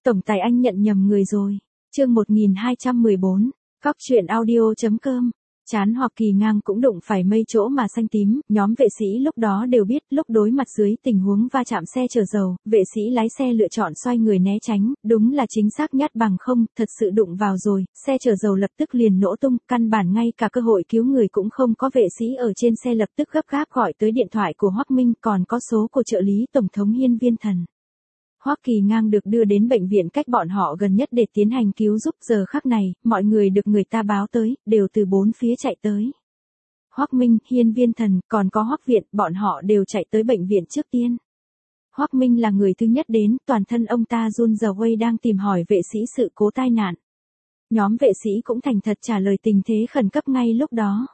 Tổng tài anh nhận nhầm người rồi. Chương 1214, Cóc truyện audio.com. Chán hoặc Kỳ Ngang cũng đụng phải mây chỗ mà xanh tím, nhóm vệ sĩ lúc đó đều biết lúc đối mặt dưới tình huống va chạm xe chở dầu, vệ sĩ lái xe lựa chọn xoay người né tránh, đúng là chính xác nhát bằng không, thật sự đụng vào rồi, xe chở dầu lập tức liền nổ tung, căn bản ngay cả cơ hội cứu người cũng không có. Vệ sĩ ở trên xe lập tức gấp gáp gọi tới điện thoại của Hoắc Minh, còn có số của trợ lý Tổng thống Hiên Viên Thần. Hoắc Kỳ Ngang được đưa đến bệnh viện cách bọn họ gần nhất để tiến hành cứu giúp. Giờ khắc này, mọi người được người ta báo tới, đều từ bốn phía chạy tới. Hoắc Minh, Hiên Viên Thần, còn có Hoắc Viện, bọn họ đều chạy tới bệnh viện trước tiên. Hoắc Minh là người thứ nhất đến, toàn thân ông ta run rẩy đang tìm hỏi vệ sĩ sự cố tai nạn. Nhóm vệ sĩ cũng thành thật trả lời tình thế khẩn cấp ngay lúc đó.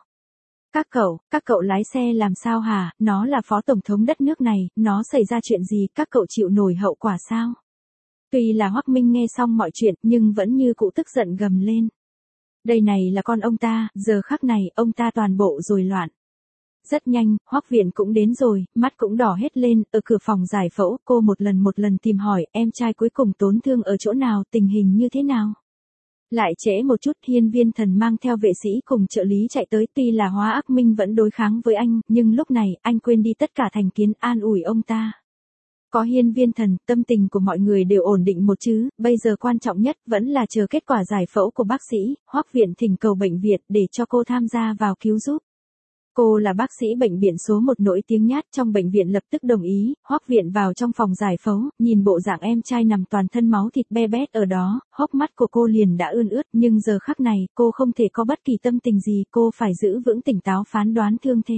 Các cậu lái xe làm sao hả, nó là phó tổng thống đất nước này, nó xảy ra chuyện gì, các cậu chịu nổi hậu quả sao? Tuy là Hoắc Minh nghe xong mọi chuyện nhưng vẫn như cũ tức giận gầm lên. Đây này là con ông ta, giờ khắc này ông ta toàn bộ rồi loạn. Rất nhanh, Hoắc Viện cũng đến rồi, mắt cũng đỏ hết lên, ở cửa phòng giải phẫu cô một lần tìm hỏi em trai cuối cùng tổn thương ở chỗ nào, tình hình như thế nào. Lại trễ một chút, Hiên Viên Thần mang theo vệ sĩ cùng trợ lý chạy tới, tuy là Hóa Ác Minh vẫn đối kháng với anh, nhưng lúc này, anh quên đi tất cả thành kiến, an ủi ông ta. Có Hiên Viên Thần, tâm tình của mọi người đều ổn định một chứ, bây giờ quan trọng nhất vẫn là chờ kết quả giải phẫu của bác sĩ. Hoắc Viện thỉnh cầu bệnh viện để cho cô tham gia vào cứu giúp. Cô là bác sĩ bệnh viện số 1 nổi tiếng nhát trong bệnh viện lập tức đồng ý. Hoắc Viện vào trong phòng giải phẫu, nhìn bộ dạng em trai nằm toàn thân máu thịt be bét ở đó, hốc mắt của cô liền đã ươn ướt, nhưng giờ khắc này, cô không thể có bất kỳ tâm tình gì, cô phải giữ vững tỉnh táo phán đoán thương thế.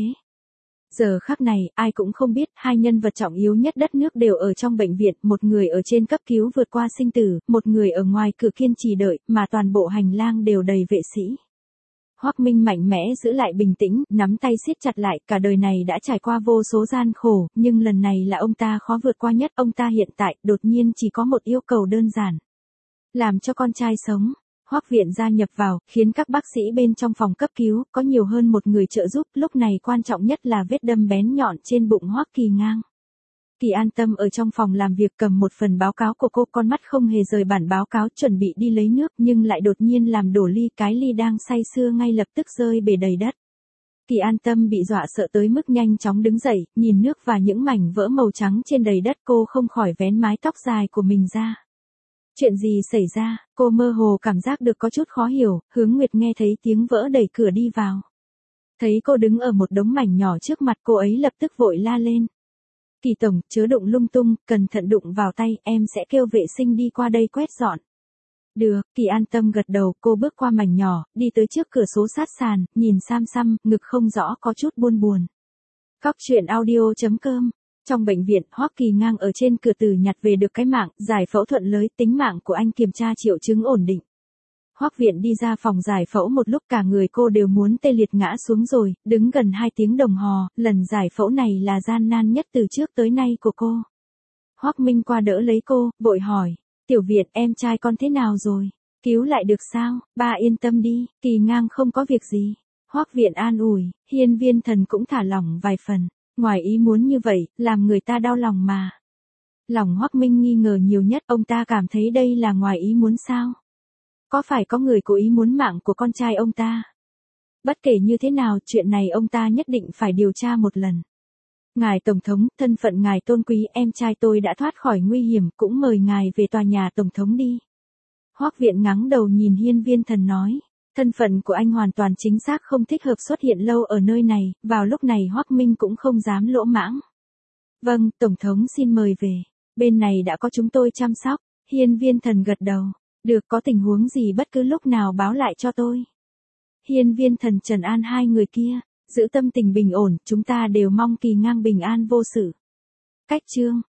Giờ khắc này, ai cũng không biết, hai nhân vật trọng yếu nhất đất nước đều ở trong bệnh viện, một người ở trên cấp cứu vượt qua sinh tử, một người ở ngoài cửa kiên trì đợi, mà toàn bộ hành lang đều đầy vệ sĩ. Hoắc Minh mạnh mẽ giữ lại bình tĩnh, nắm tay siết chặt lại, cả đời này đã trải qua vô số gian khổ, nhưng lần này là ông ta khó vượt qua nhất, ông ta hiện tại, đột nhiên chỉ có một yêu cầu đơn giản. Làm cho con trai sống. Hoắc Viện gia nhập vào, khiến các bác sĩ bên trong phòng cấp cứu, có nhiều hơn một người trợ giúp, lúc này quan trọng nhất là vết đâm bén nhọn trên bụng Hoắc Kỳ Ngang. Kỳ An Tâm ở trong phòng làm việc cầm một phần báo cáo của cô, con mắt không hề rời bản báo cáo, chuẩn bị đi lấy nước nhưng lại đột nhiên làm đổ ly, cái ly đang say sưa ngay lập tức rơi bể đầy đất. Kỳ An Tâm bị dọa sợ tới mức nhanh chóng đứng dậy, nhìn nước và những mảnh vỡ màu trắng trên đầy đất, cô không khỏi vén mái tóc dài của mình ra. Chuyện gì xảy ra, cô mơ hồ cảm giác được có chút khó hiểu. Hướng Nguyệt nghe thấy tiếng vỡ đẩy cửa đi vào. Thấy cô đứng ở một đống mảnh nhỏ trước mặt, cô ấy lập tức vội la lên. Kỳ tổng, chớ đụng lung tung, cẩn thận đụng vào tay, em sẽ kêu vệ sinh đi qua đây quét dọn. Được, Kỳ An Tâm gật đầu, cô bước qua mảnh nhỏ, đi tới trước cửa sổ sát sàn, nhìn xăm, ngực không rõ có chút buồn. Cóc truyện audio.com. Trong bệnh viện, Hoắc Kỳ Ngang ở trên cửa tử nhặt về được cái mạng, giải phẫu thuận lợi, tính mạng của anh kiểm tra triệu chứng ổn định. Hoắc Viện đi ra phòng giải phẫu một lúc, cả người cô đều muốn tê liệt ngã xuống rồi, đứng gần 2 tiếng đồng hồ, lần giải phẫu này là gian nan nhất từ trước tới nay của cô. Hoắc Minh qua đỡ lấy cô, vội hỏi, Tiểu Viện, em trai con thế nào rồi? Cứu lại được sao? Ba yên tâm đi, Kỳ Ngang không có việc gì. Hoắc Viện an ủi, Hiên Viên Thần cũng thả lỏng vài phần. Ngoài ý muốn như vậy, làm người ta đau lòng mà. Lòng Hoắc Minh nghi ngờ nhiều nhất, ông ta cảm thấy đây là ngoài ý muốn sao? Có phải có người cố ý muốn mạng của con trai ông ta? Bất kể như thế nào, chuyện này ông ta nhất định phải điều tra một lần. Ngài Tổng thống, thân phận ngài tôn quý, em trai tôi đã thoát khỏi nguy hiểm, cũng mời ngài về tòa nhà Tổng thống đi. Hoắc Viện ngắng đầu nhìn Hiên Viên Thần nói. Thân phận của anh hoàn toàn chính xác không thích hợp xuất hiện lâu ở nơi này, vào lúc này Hoắc Minh cũng không dám lỗ mãng. Vâng, Tổng thống xin mời về. Bên này đã có chúng tôi chăm sóc. Hiên Viên Thần gật đầu. Được, có tình huống gì bất cứ lúc nào báo lại cho tôi. Hiên Viên Thần trấn an hai người kia. Giữ tâm tình bình ổn, chúng ta đều mong Kỳ Ngang bình an vô sự. Cách chương.